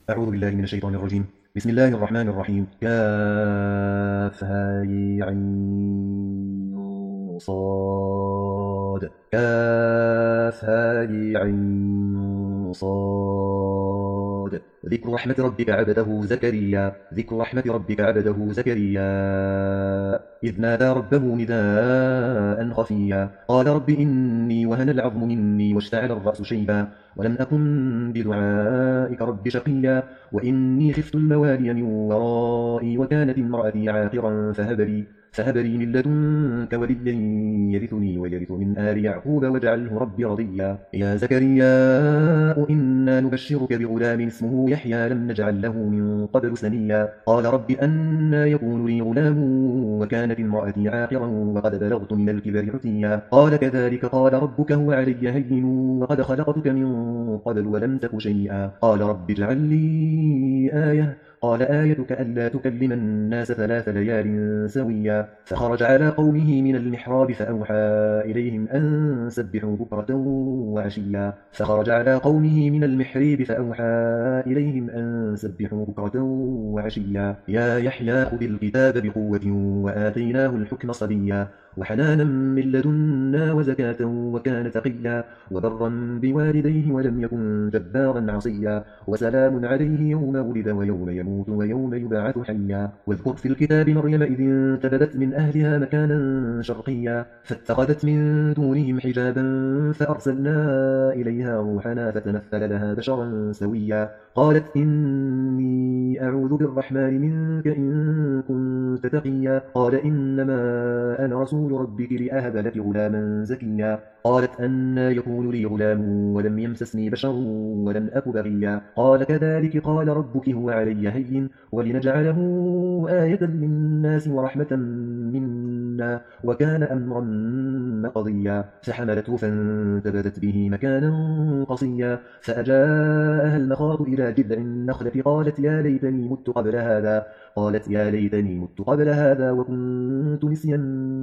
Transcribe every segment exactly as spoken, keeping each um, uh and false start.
أعوذ بالله من الشيطان الرجيم. بسم الله الرحمن الرحيم. كافها عين صاد كافها عين صاد ذكر رحمة ربك عبده زكريا ذكر رحمة ربك عبده زكريا إذ نادى ربه نداء خفيا قال رب إني وهن العظم مني واشتعل الرأس شيبا ولم أكن بدعائك رب شقيا وإني خفت الموالي من ورائي وكانت امرأتي عاقرا فهب لي فهب لي من لدنك وليا يرثني ويرث من آل يعقوب واجعله ربي رضيا يا زكريا إنا نبشرك بغلام اسمه يحيى لم نجعل له من قبل سميا قال رب أنى يكون لي غلام وكانت امرأتي عاقرا وقد بلغت من الكبر عتيا قال كذلك قال ربك هو علي هين وقد خلقتك من قبل ولم تك شيئا قال رب اجعل لي آية قال آيتك ألا تكلم الناس ثلاث ليال سويا فخرج على قومه من المحراب فأوحى إليهم أن سبحوا بكرة وعشيا فخرج على قومه من المحراب فأوحى إليهم أن سبحوا بكرة وعشيا يا يحيى خذ الكتاب بقوة وآتيناه الحكم صبيا وحنانا من لدنا وزكاة وكان تقيا وبرا بوالديه ولم يكن جبارا عصيا وسلام عليه يوم ولد ويوم يموت ويوم يبعث حيا واذكر في الكتاب مريم إذ انتبذت من أهلها مكانا شرقيا فاتخذت من دونهم حجابا فأرسلنا إليها روحنا فتمثل لها بشرا سويا قالت إني أعوذ بالرحمن منك إن كنت تقيا قال إنما أنا رسول ربك لأهب لك غلاما زكيا قالت أنى يكون لي غلام ولم يمسسني بشر ولم أك بغيا قال كذلك قال ربك هو علي هين ولنجعله آية للناس ورحمة منا وكان أمرا مقضيا فحملته فانتبذت به مكانا قصيا فأجاءها المخاض إلى جذع النخلة قالت يا ليتني مت قبل هذا قالت يا ليتني مت قبل هذا وكنت نسيا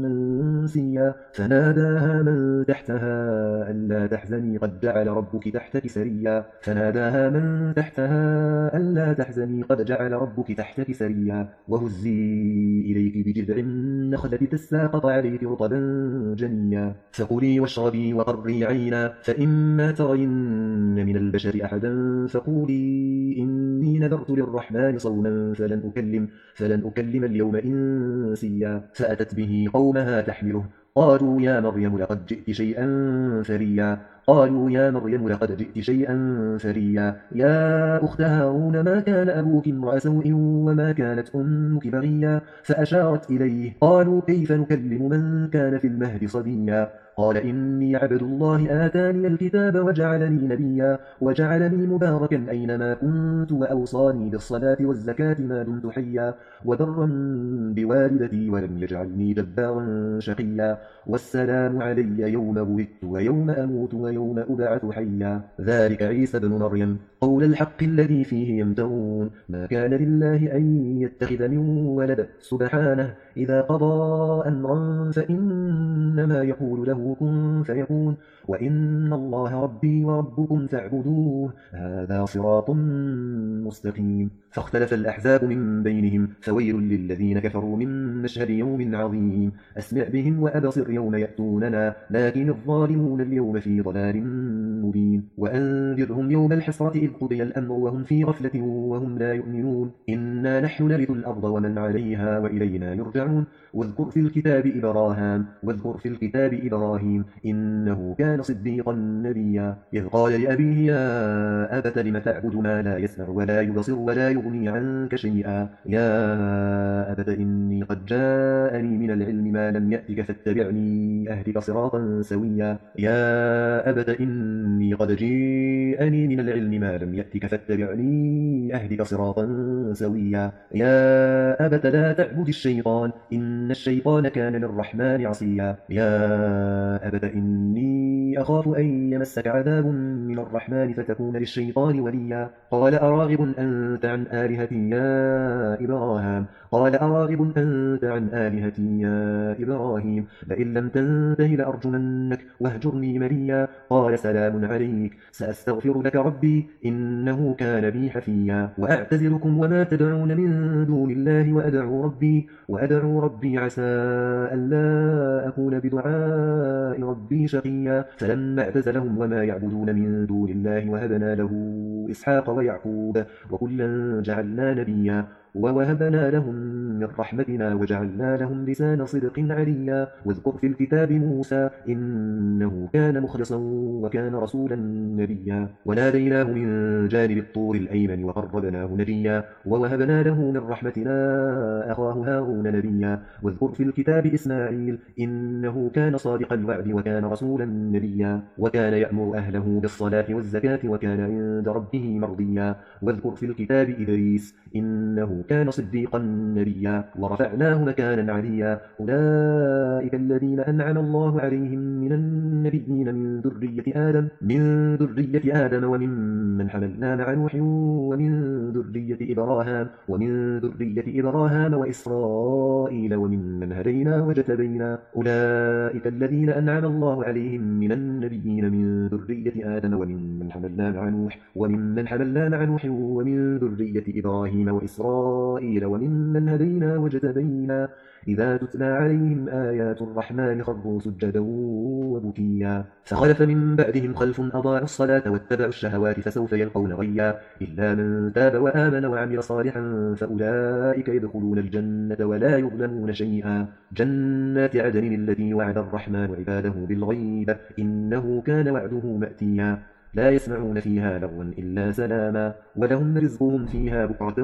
منسيا فناداها من تحتها ألا تحزني قد جعل ربك تحتك سريا فناداها من تحتها ألا تحزني قد جعل ربك تحتك سريا وهزي إليك بجذع النخلة تساقط عليك رطبا جنيا فكلي واشربي وقري عينا فإما ترين من البشر أحدا فقولي إني نذرت للرحمن صوما فلن أكلم فلن أكلم اليوم إنسيا فأتت به قومها تحمله قالوا يا مريم لقد جئت شيئا فريا قالوا يا مريم لقد جئت شيئا فريا يا أخت هارون ما كان أبوك امرأ سوء وما كانت أمك بغيا فأشارت إليه قالوا كيف نكلم من كان في المهد صبيا قال إني عبد الله آتاني الكتاب وجعلني نبيا وجعلني مباركا أينما كنت وأوصاني بالصلاة والزكاة ما دمت حيا وبرا بوالدتي ولم يجعلني جبارا شقيا والسلام علي يوم ولدت ويوم أموت ويوم أبعث حيا ذلك عيسى بن مريم قول الحق الذي فيه يمترون ما كان لله أن يتخذ من ولد سبحانه إذا قضى أمرا فإنما يقول له كن فيكون وإن الله ربي وربكم فاعبدوه هذا صراط مستقيم فاختلف الأحزاب من بينهم فويل للذين كفروا من مشهد يوم عظيم أسمع بهم وأبصر يوم يأتوننا لكن الظالمون اليوم في ضلال مبين وأنذرهم يوم الحسرة إذ قضي الأمر وهم في غفلة وهم لا يؤمنون إنا نحن نرث الأرض ومن عليها وإلينا يرجعون واذكر في الكتاب إبراهام واذكر في الكتاب إبراهيم إنه كان صديقا نبيا إذ قال لأبيه يا أبت لم تعبد ما لا يسمع ولا يبصر ولا يغني عنك شيئا يا أبت إني قد جاءني من العلم ما لم يأتك فاتبعني أهدك صراطا سويا يا أبت إني قد جاءني من العلم ما لم يأتك فاتبعني أهدك صراطا سويا يا أبت لا تعبد الشيطان إن الشيطان كان للرحمن عصيا يا أبت إني إني أخاف أن يمسك عذاب من الرحمن فتكون للشيطان وليا قال أراغب أنت عن آلهتي يا إبراهيم قال أراغب أنت عن آلهتي يا إبراهيم لئن لم تنته لأرجمنك واهجرني مليا قال سلام عليك سأستغفر لك ربي إنه كان بي حفيا وأعتزلكم وما تدعون من دون الله وأدعو ربي وأدعو ربي عسى ألا أكون بدعاء ربي شقيا فلما اعتزلهم وما يعبدون من دون الله وهبنا له إسحاق ويعقوب وكلا جعلنا نبيا ووهبنا لهم من رحمتنا وجعلنا لهم لسان صدق عليا واذكر في الكتاب موسى إنه كان مخلصا وكان رسولا نبيا وناديناه من جانب الطور الأيمن وقربناه نجيا ووهبنا له من رحمتنا أخاه هارون نبيا واذكر في الكتاب إسماعيل إنه كان صادق الوعد وكان رسولا نبيا وكان يأمر أهله بالصلاة والزكاة وكان عند ربه مرضيا واذكر في الكتاب إدريس إنه كان صديقا نبيا ورفعناه مكانا عليا أولئك الذين أنعم الله عليهم من النبيين من ذرية آدم من ذرية آدم وممن حملنا مع نوح ومن ذرية إبراهيم ومن ذرية إبراهيم وإسرائيل وممن هدينا وجتبينا أولئك الذين أنعم الله عليهم من النبيين من ذرية آدم وممن حملنا مع نوح وممن حملنا مع نوح ومن ذرية إبراهيم وإسرائيل وممن هدينا وجتبينا إذا تتلى عليهم آيات الرحمن خروا سجدا وبكيا فخلف من بعدهم خلف أضاعوا الصلاة واتبعوا الشهوات فسوف يلقون غيا إلا من تاب وآمن وعمل صالحا فأولئك يدخلون الجنة ولا يظلمون شيئا جنات عدن التي وعد الرحمن عباده بالغيب إنه كان وعده مأتيا لا يسمعون فيها لغوا إلا سلاما ولهم رزقهم فيها بكرة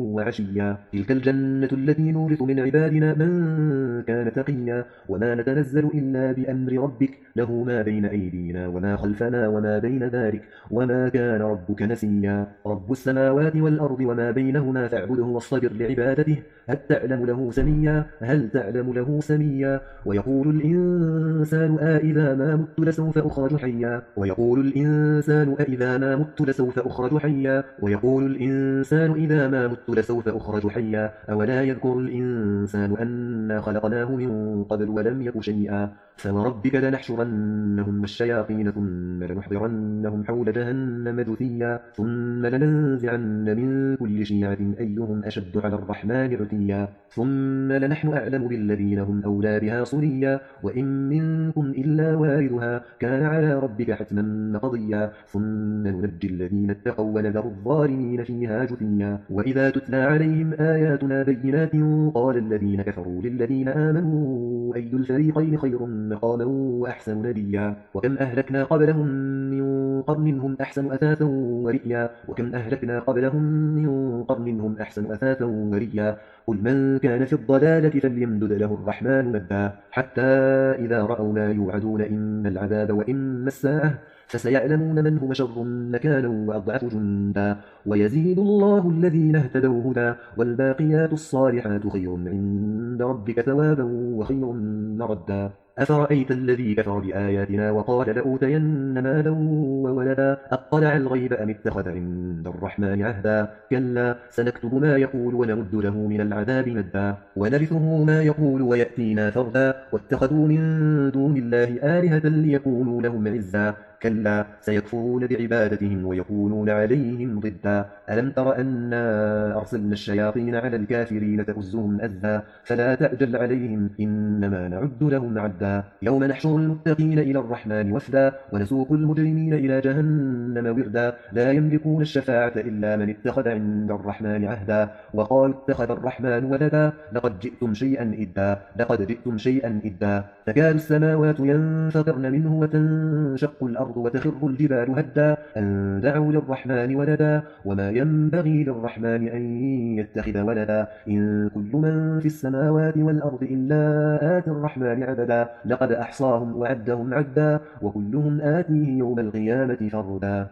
وعشيا تلك الجنة التي نورث من عبادنا من كان تقيا وما نتنزل إلا بأمر ربك له ما بين أيدينا وما خلفنا وما بين ذلك وما كان ربك نسيا رب السماوات والأرض وما بينهما فاعبده واصطبر لعبادته هل تعلم له سميا هل تعلم له سميا ويقول الإنسان أإذا ما مت لسوف أخرج حيا ويقول الإنسان الإنسان أإذا ما مت لسوف أخرج حيا ويقول الإنسان إذا ما مت لسوف أخرج حيا أولا يذكر الإنسان أنا خلقناه من قبل ولم يك شيئا فوربك لنحشرنهم والشياطين ثم لنحضرنهم حول جهنم جثيا ثم لننزعن من كل شيعة أيهم أشد على الرحمن عتيا ثم لنحن أعلم بالذين هم أولى بها صليا وإن منكم إلا واردها كان على ربك حتما مقضيا ثم ننجي الذين اتقوا ونذر الظالمين فيها جثيا وإذا تتلى عليهم آياتنا بينات قال الذين كفروا للذين آمنوا أي الفريقين خير مقاما وأحسن نديا وكم أهلكنا قبلهم من قرن هم أحسن أثاثا ورئيا وكم أهلكنا قبلهم من قرن هم أحسن أثاثا ورئيا قل من كان في الضلالة فليمدد له الرحمن مدا حتى إذا رأوا ما يوعدون إما العذاب وإما الساعة فسيعلمون من هو شر مكانا وأضعف جندا ويزيد الله الذين اهتدوا هدى والباقيات الصالحات خير عند ربك ثوابا وخير مردا أفرأيت الذي كفر بآياتنا وقال لأوتين مالا وولدا أطلع الغيب أم اتخذ عند الرحمن عهدا كلا سنكتب ما يقول ونمد له من العذاب مدا ونرثه ما يقول ويأتينا فردا واتخذوا من دون الله آلهة ليكونوا لهم عزا كلا سيكفرون بعبادتهم ويكونون عليهم ضدا ألم تر أنا أرسلنا الشياطين على الكافرين تؤزهم أزا فلا تعجل عليهم إنما نعد لهم عدا يوم نحشر المتقين إلى الرحمن وفدا ونسوق المجرمين إلى جهنم وردا لا يملكون الشفاعة إلا من اتخذ عند الرحمن عهدا وقالوا اتخذ الرحمن ولدا لقد جئتم شيئا إدا لقد جئتم شيئا إدا تكاد السماوات ينفطرن منه وتنشق الأرض وتخر الجبال هدا أن دعوا للرحمن ولدا وما ينبغي للرحمن أن يتخذ ولدا إن كل من في السماوات والأرض إلا آتي الرحمن عبدا لقد أحصاهم وعدهم عدا وكلهم آتيه يوم القيامة فردا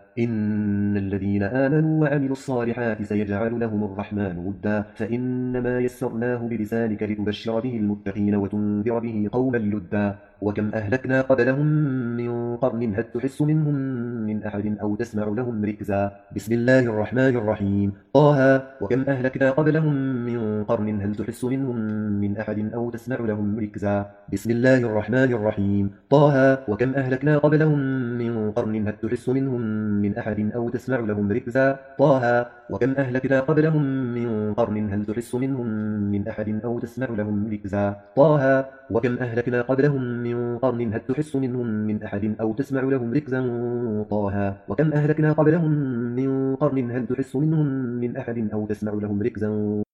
إن الذين آمنوا وعملوا الصالحات سيجعل لهم الرحمن ودا فإنما يسرناه بلسانك لتبشر به المتقين وتنذر به قوما لدا وكم أهلكنا قبلهم من قرن هل تحس منهم من أحد أو تسمع لهم ركزا بسم الله الرحمن الرحيم طه وكم أهلكنا قبلهم من قرن هل تحس منهم من أحد أو تسمع لهم ركزا بسم الله الرحمن الرحيم طه وكم أهلكنا قبلهم من قرن هل تحس منهم من أحد أو تسمع لهم ركزا طه وكم أهلكنا قبلهم من قرن هل تحس منهم من أحد أو تسمع لهم ركزا طه وكم أهلكنا قبلهم من قرن هل تحس منهم من أحد أو تسمع لهم ركزا طه وكم أهلكنا قبلهم من قرن هل تحس منهم من أحد أو تسمع لهم ركزا